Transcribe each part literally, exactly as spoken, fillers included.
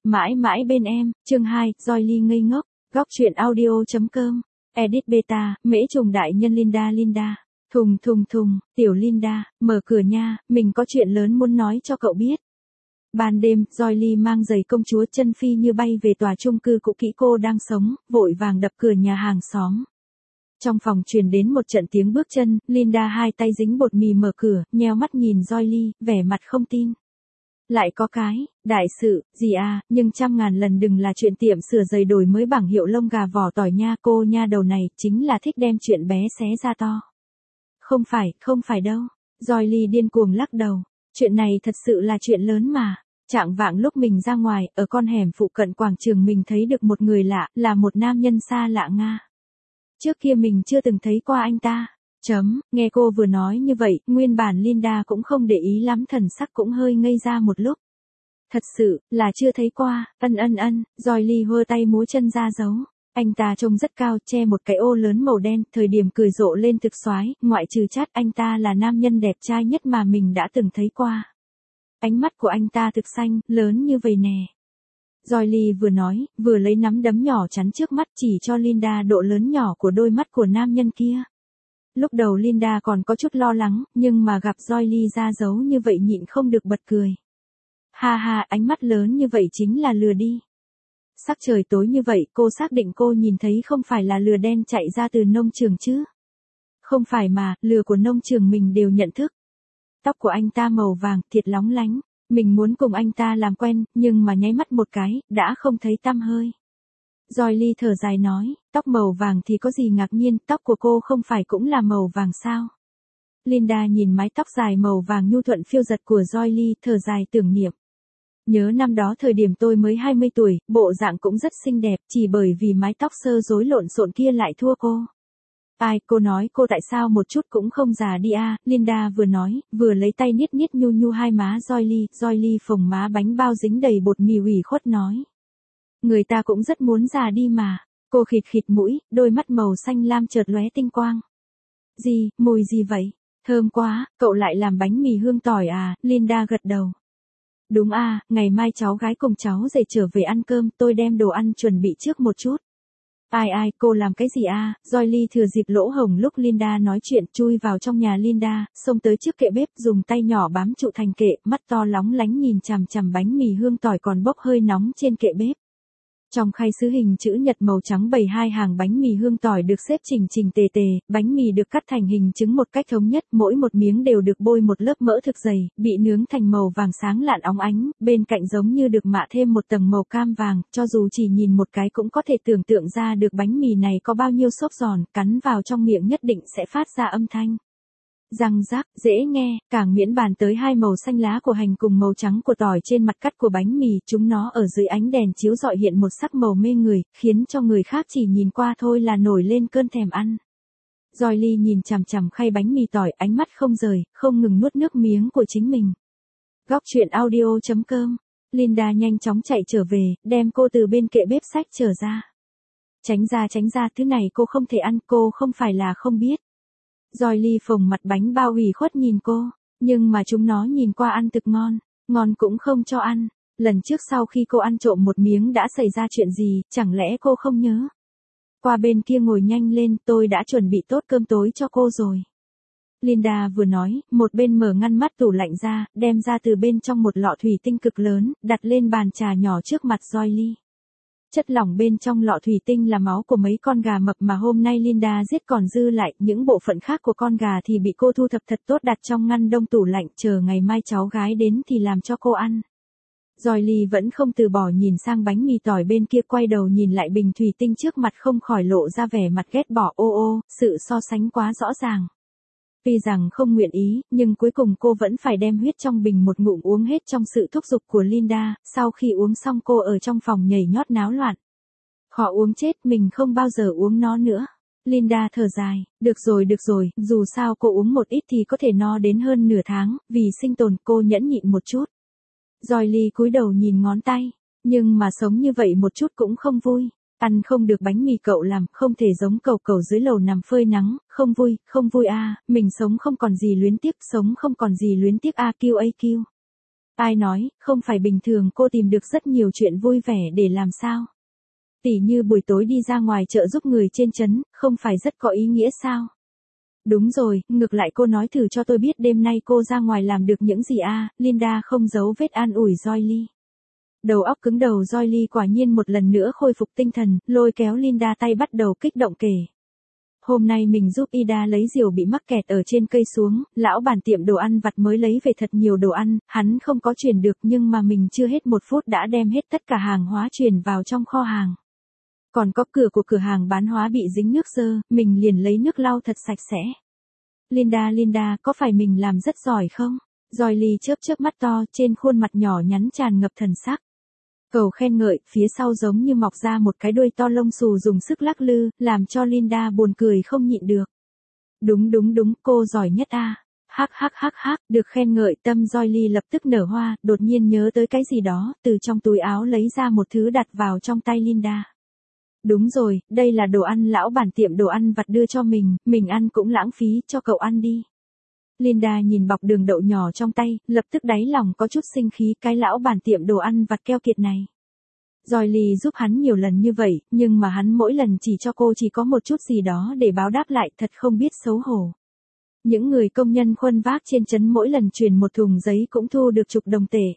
Mãi mãi bên em, chương hai, Joy ngây ngốc, góc truyện audio.com, edit beta, mễ trùng đại nhân Linda Linda, thùng thùng thùng, tiểu Linda, mở cửa nha, mình có chuyện lớn muốn nói cho cậu biết. Ban đêm, Joy mang giày công chúa chân phi như bay về tòa chung cư cũ kỹ cô đang sống, vội vàng đập cửa nhà hàng xóm. Trong phòng truyền đến một trận tiếng bước chân, Linda hai tay dính bột mì mở cửa, nheo mắt nhìn Joy, vẻ mặt không tin. Lại có cái, đại sự, gì à, nhưng trăm ngàn lần đừng là chuyện tiệm sửa giày đổi mới bảng hiệu lông gà vỏ tỏi nha, cô nha đầu này, chính là thích đem chuyện bé xé ra to. Không phải, không phải đâu. Joy điên cuồng lắc đầu. Chuyện này thật sự là chuyện lớn mà. Trạng vạng lúc mình ra ngoài, ở con hẻm phụ cận quảng trường mình thấy được một người lạ, là một nam nhân xa lạ Nga. Trước kia mình chưa từng thấy qua anh ta. Chấm, nghe cô vừa nói như vậy, nguyên bản Linda cũng không để ý lắm, thần sắc cũng hơi ngây ra một lúc. Thật sự, là chưa thấy qua, ân ân ân, Joy hơ tay múa chân ra dấu. Anh ta trông rất cao, che một cái ô lớn màu đen, thời điểm cười rộ lên thực soái, ngoại trừ chát anh ta là nam nhân đẹp trai nhất mà mình đã từng thấy qua. Ánh mắt của anh ta thực xanh, lớn như vậy nè. Joy vừa nói, vừa lấy nắm đấm nhỏ chắn trước mắt chỉ cho Linda độ lớn nhỏ của đôi mắt của nam nhân kia. Lúc đầu Linda còn có chút lo lắng, nhưng mà gặp Joy ra dấu như vậy nhịn không được bật cười. Ha ha, ánh mắt lớn như vậy chính là lừa đi. Sắc trời tối như vậy, cô xác định cô nhìn thấy không phải là lừa đen chạy ra từ nông trường chứ. Không phải mà, lừa của nông trường mình đều nhận thức. Tóc của anh ta màu vàng, thiệt lóng lánh. Mình muốn cùng anh ta làm quen, nhưng mà nháy mắt một cái, đã không thấy tăm hơi. Joy thở dài nói, tóc màu vàng thì có gì ngạc nhiên, tóc của cô không phải cũng là màu vàng sao? Linda nhìn mái tóc dài màu vàng nhu thuận phiêu giật của Joy, thở dài tưởng niệm. Nhớ năm đó thời điểm tôi mới hai mươi tuổi, bộ dạng cũng rất xinh đẹp, chỉ bởi vì mái tóc sơ rối lộn xộn kia lại thua cô. Ai, cô nói cô tại sao một chút cũng không già đi à, Linda vừa nói, vừa lấy tay niết niết nhu nhu hai má Joy, Joy phồng má bánh bao dính đầy bột mì ủy khuất nói. Người ta cũng rất muốn già đi mà. Cô khịt khịt mũi, đôi mắt màu xanh lam chợt lóe tinh quang. Gì, mùi gì vậy? Thơm quá, cậu lại làm bánh mì hương tỏi à, Linda gật đầu. Đúng à, ngày mai cháu gái cùng cháu dậy trở về ăn cơm, tôi đem đồ ăn chuẩn bị trước một chút. Ai ai, cô làm cái gì à, Joy thừa dịp lỗ hổng lúc Linda nói chuyện chui vào trong nhà Linda, xông tới trước kệ bếp dùng tay nhỏ bám trụ thành kệ, mắt to lóng lánh nhìn chằm chằm bánh mì hương tỏi còn bốc hơi nóng trên kệ bếp. Trong khay sứ hình chữ nhật màu trắng bày hai hàng bánh mì hương tỏi được xếp chỉnh chỉnh tề tề, bánh mì được cắt thành hình trứng một cách thống nhất, mỗi một miếng đều được bôi một lớp mỡ thực dày, bị nướng thành màu vàng sáng lạn óng ánh, bên cạnh giống như được mạ thêm một tầng màu cam vàng, cho dù chỉ nhìn một cái cũng có thể tưởng tượng ra được bánh mì này có bao nhiêu xốp giòn, cắn vào trong miệng nhất định sẽ phát ra âm thanh răng rác, dễ nghe, càng miễn bàn tới hai màu xanh lá của hành cùng màu trắng của tỏi trên mặt cắt của bánh mì, chúng nó ở dưới ánh đèn chiếu rọi hiện một sắc màu mê người, khiến cho người khác chỉ nhìn qua thôi là nổi lên cơn thèm ăn. Joy nhìn chằm chằm khay bánh mì tỏi, ánh mắt không rời, không ngừng nuốt nước miếng của chính mình. Góc truyện audio.com, Linda nhanh chóng chạy trở về, đem cô từ bên kệ bếp sách trở ra. Tránh ra tránh ra, thứ này cô không thể ăn, cô không phải là không biết. Joy phồng mặt bánh bao ủy khuất nhìn cô, nhưng mà chúng nó nhìn qua ăn thực ngon, ngon cũng không cho ăn. Lần trước sau khi cô ăn trộm một miếng đã xảy ra chuyện gì, chẳng lẽ cô không nhớ? Qua bên kia ngồi nhanh lên, tôi đã chuẩn bị tốt cơm tối cho cô rồi. Linda vừa nói, một bên mở ngăn mắt tủ lạnh ra, đem ra từ bên trong một lọ thủy tinh cực lớn, đặt lên bàn trà nhỏ trước mặt Joy. Chất lỏng bên trong lọ thủy tinh là máu của mấy con gà mập mà hôm nay Linda giết còn dư lại, những bộ phận khác của con gà thì bị cô thu thập thật tốt đặt trong ngăn đông tủ lạnh, chờ ngày mai cháu gái đến thì làm cho cô ăn. Joy vẫn không từ bỏ nhìn sang bánh mì tỏi bên kia, quay đầu nhìn lại bình thủy tinh trước mặt không khỏi lộ ra vẻ mặt ghét bỏ, ô ô, sự so sánh quá rõ ràng. Tuy rằng không nguyện ý, nhưng cuối cùng cô vẫn phải đem huyết trong bình một ngụm uống hết trong sự thúc giục của Linda, sau khi uống xong cô ở trong phòng nhảy nhót náo loạn. Khó uống chết, mình không bao giờ uống nó nữa. Linda thở dài, được rồi được rồi, dù sao cô uống một ít thì có thể no đến hơn nửa tháng, vì sinh tồn cô nhẫn nhịn một chút. Joy cúi đầu nhìn ngón tay, nhưng mà sống như vậy một chút cũng không vui. Ăn không được bánh mì cậu làm, không thể giống cậu cậu dưới lầu nằm phơi nắng, không vui, không vui a, à, mình sống không còn gì luyến tiếc, sống không còn gì luyến tiếc a, kêu a kêu. Ai nói, không phải bình thường cô tìm được rất nhiều chuyện vui vẻ để làm sao? Tỉ như buổi tối đi ra ngoài chợ giúp người trên trấn, không phải rất có ý nghĩa sao? Đúng rồi, ngược lại cô nói thử cho tôi biết đêm nay cô ra ngoài làm được những gì à, Linda không giấu vết an ủi Joy. Đầu óc cứng đầu Joy quả nhiên một lần nữa khôi phục tinh thần, lôi kéo Linda tay bắt đầu kích động kể. Hôm nay mình giúp Ida lấy diều bị mắc kẹt ở trên cây xuống, lão bản tiệm đồ ăn vặt mới lấy về thật nhiều đồ ăn, hắn không có chuyển được nhưng mà mình chưa hết một phút đã đem hết tất cả hàng hóa chuyển vào trong kho hàng. Còn có cửa của cửa hàng bán hóa bị dính nước dơ, mình liền lấy nước lau thật sạch sẽ. Linda Linda, có phải mình làm rất giỏi không? Joy chớp chớp mắt to, trên khuôn mặt nhỏ nhắn tràn ngập thần sắc. Cầu khen ngợi, phía sau giống như mọc ra một cái đuôi to lông xù dùng sức lắc lư, làm cho Linda buồn cười không nhịn được. Đúng đúng đúng, cô giỏi nhất a. À. Hắc hắc hắc hắc, được khen ngợi tâm Joy lập tức nở hoa, đột nhiên nhớ tới cái gì đó, từ trong túi áo lấy ra một thứ đặt vào trong tay Linda. Đúng rồi, đây là đồ ăn lão bản tiệm đồ ăn vặt đưa cho mình, mình ăn cũng lãng phí, cho cậu ăn đi. Linda nhìn bọc đường đậu nhỏ trong tay, lập tức đáy lòng có chút sinh khí, cái lão bản tiệm đồ ăn vặt keo kiệt này. Joy giúp hắn nhiều lần như vậy, nhưng mà hắn mỗi lần chỉ cho cô chỉ có một chút gì đó để báo đáp lại, thật không biết xấu hổ. Những người công nhân khuân vác trên trấn mỗi lần truyền một thùng giấy cũng thu được chục đồng tệ.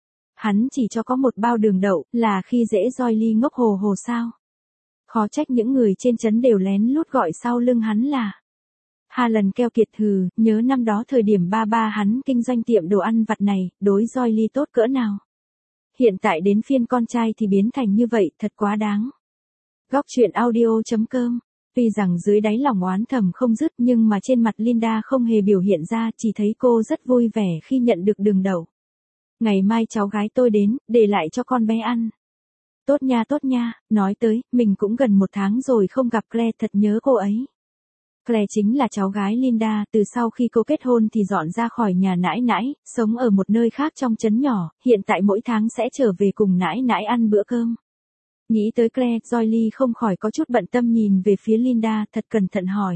Hắn chỉ cho có một bao đường đậu, là khi dễ Joy ngốc hồ hồ sao. Khó trách những người trên trấn đều lén lút gọi sau lưng hắn là Hà lần keo kiệt hừ, nhớ năm đó thời điểm ba ba hắn kinh doanh tiệm đồ ăn vặt này, đối Joy tốt cỡ nào. Hiện tại đến phiên con trai thì biến thành như vậy, thật quá đáng. Góc truyện audio chấm com. Tuy rằng dưới đáy lòng oán thầm không dứt nhưng mà trên mặt Linda không hề biểu hiện ra, chỉ thấy cô rất vui vẻ khi nhận được đường đậu. Ngày mai cháu gái tôi đến, để lại cho con bé ăn. Tốt nha tốt nha, nói tới, mình cũng gần một tháng rồi không gặp Claire, thật nhớ cô ấy. Claire chính là cháu gái Linda, từ sau khi cô kết hôn thì dọn ra khỏi nhà nãi nãi, sống ở một nơi khác trong trấn nhỏ, hiện tại mỗi tháng sẽ trở về cùng nãi nãi ăn bữa cơm. Nghĩ tới Claire, Joy không khỏi có chút bận tâm nhìn về phía Linda, thật cẩn thận hỏi.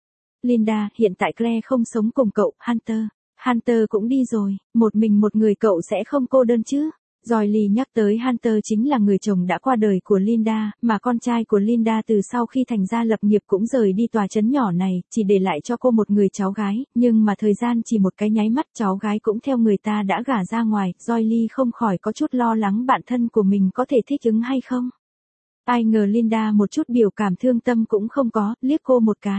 Linda, hiện tại Claire không sống cùng cậu, Hunter. Hunter cũng đi rồi, một mình một người cậu sẽ không cô đơn chứ? Joy nhắc tới Hunter chính là người chồng đã qua đời của Linda, mà con trai của Linda từ sau khi thành gia lập nghiệp cũng rời đi tòa trấn nhỏ này, chỉ để lại cho cô một người cháu gái, nhưng mà thời gian chỉ một cái nháy mắt cháu gái cũng theo người ta đã gả ra ngoài, Joy không khỏi có chút lo lắng bản thân của mình có thể thích ứng hay không. Ai ngờ Linda một chút biểu cảm thương tâm cũng không có, liếc cô một cái.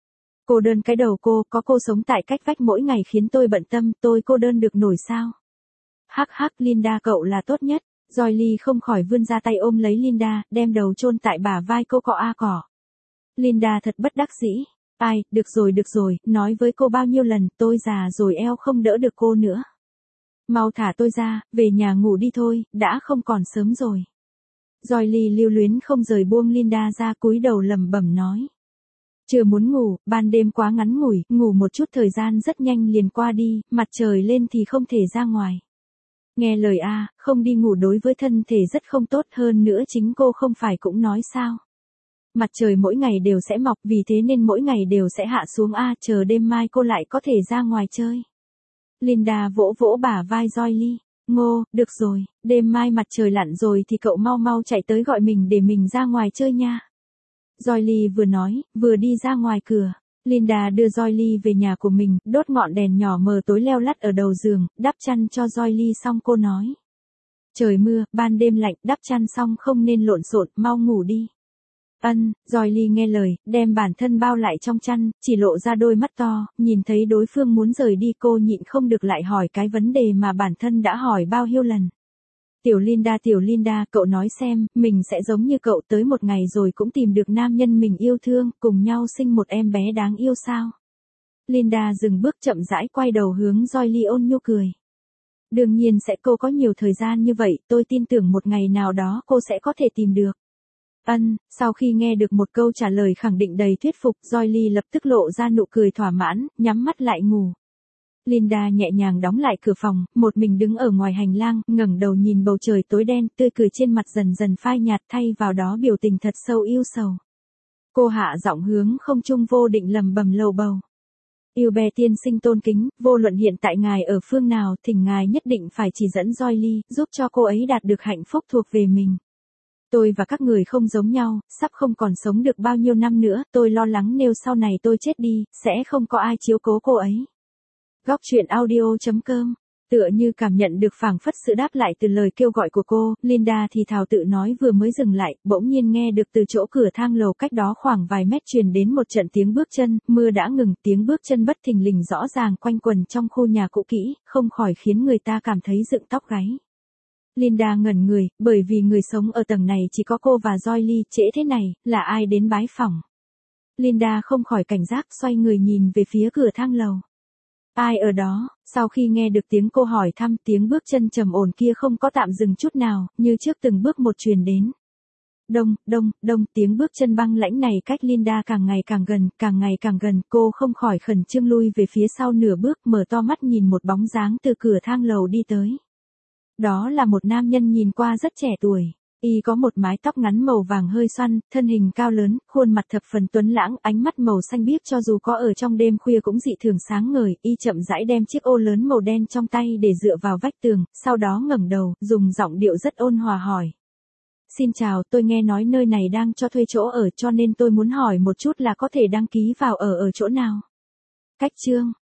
Cô đơn cái đầu cô, có cô sống tại cách vách mỗi ngày khiến tôi bận tâm, tôi cô đơn được nổi sao? Hắc hắc Linda cậu là tốt nhất, Joy không khỏi vươn ra tay ôm lấy Linda, đem đầu chôn tại bả vai cô cọ a cỏ. Linda thật bất đắc dĩ, ai, được rồi được rồi, nói với cô bao nhiêu lần, tôi già rồi eo không đỡ được cô nữa. Mau thả tôi ra, về nhà ngủ đi thôi, đã không còn sớm rồi. Joy lưu luyến không rời buông Linda ra cúi đầu lẩm bẩm nói. Chưa muốn ngủ, ban đêm quá ngắn ngủi, ngủ một chút thời gian rất nhanh liền qua đi, mặt trời lên thì không thể ra ngoài. Nghe lời a, không đi ngủ đối với thân thể rất không tốt, hơn nữa chính cô không phải cũng nói sao. Mặt trời mỗi ngày đều sẽ mọc, vì thế nên mỗi ngày đều sẽ hạ xuống a, chờ đêm mai cô lại có thể ra ngoài chơi. Linda vỗ vỗ bả vai Joy. Ngô, được rồi, đêm mai mặt trời lặn rồi thì cậu mau mau chạy tới gọi mình để mình ra ngoài chơi nha. Joy vừa nói, vừa đi ra ngoài cửa. Linda đưa Joy về nhà của mình, đốt ngọn đèn nhỏ mờ tối leo lắt ở đầu giường, đắp chăn cho Joy xong cô nói. Trời mưa, ban đêm lạnh, đắp chăn xong không nên lộn xộn, mau ngủ đi. Ân, Joy nghe lời, đem bản thân bao lại trong chăn, chỉ lộ ra đôi mắt to, nhìn thấy đối phương muốn rời đi cô nhịn không được lại hỏi cái vấn đề mà bản thân đã hỏi bao nhiêu lần. Tiểu Linda tiểu Linda, cậu nói xem, mình sẽ giống như cậu tới một ngày rồi cũng tìm được nam nhân mình yêu thương, cùng nhau sinh một em bé đáng yêu sao? Linda dừng bước chậm rãi quay đầu hướng Joy ôn nhu cười. Đương nhiên sẽ, cô có nhiều thời gian như vậy, tôi tin tưởng một ngày nào đó cô sẽ có thể tìm được. Ân, sau khi nghe được một câu trả lời khẳng định đầy thuyết phục, Joy lập tức lộ ra nụ cười thỏa mãn, nhắm mắt lại ngủ. Linda nhẹ nhàng đóng lại cửa phòng, một mình đứng ở ngoài hành lang, ngẩng đầu nhìn bầu trời tối đen, tươi cười trên mặt dần dần phai nhạt thay vào đó biểu tình thật sâu yêu sầu. Cô hạ giọng hướng không trung vô định lầm bầm lầu bầu. Hubert tiên sinh tôn kính, vô luận hiện tại ngài ở phương nào, thỉnh ngài nhất định phải chỉ dẫn Joy giúp cho cô ấy đạt được hạnh phúc thuộc về mình. Tôi và các người không giống nhau, sắp không còn sống được bao nhiêu năm nữa, tôi lo lắng nếu sau này tôi chết đi, sẽ không có ai chiếu cố cô ấy. Góc truyện audio chấm com. Tựa như cảm nhận được phảng phất sự đáp lại từ lời kêu gọi của cô, Linda thì thào tự nói vừa mới dừng lại, bỗng nhiên nghe được từ chỗ cửa thang lầu cách đó khoảng vài mét truyền đến một trận tiếng bước chân, mưa đã ngừng, tiếng bước chân bất thình lình rõ ràng quanh quần trong khu nhà cũ kỹ, không khỏi khiến người ta cảm thấy dựng tóc gáy. Linda ngẩn người, bởi vì người sống ở tầng này chỉ có cô và Joy, trễ thế này, là ai đến bái phỏng. Linda không khỏi cảnh giác xoay người nhìn về phía cửa thang lầu. Ai ở đó? Sau khi nghe được tiếng cô hỏi thăm, tiếng bước chân trầm ổn kia không có tạm dừng chút nào, như trước từng bước một truyền đến. Đông, đông, đông, tiếng bước chân băng lãnh này cách Linda càng ngày càng gần, càng ngày càng gần, cô không khỏi khẩn trương lui về phía sau nửa bước, mở to mắt nhìn một bóng dáng từ cửa thang lầu đi tới. Đó là một nam nhân nhìn qua rất trẻ tuổi. Y có một mái tóc ngắn màu vàng hơi xoăn, thân hình cao lớn, khuôn mặt thập phần tuấn lãng, ánh mắt màu xanh biếc cho dù có ở trong đêm khuya cũng dị thường sáng ngời. Y chậm rãi đem chiếc ô lớn màu đen trong tay để dựa vào vách tường, sau đó ngẩng đầu, dùng giọng điệu rất ôn hòa hỏi. Xin chào, tôi nghe nói nơi này đang cho thuê chỗ ở cho nên tôi muốn hỏi một chút là có thể đăng ký vào ở ở chỗ nào? Cách chương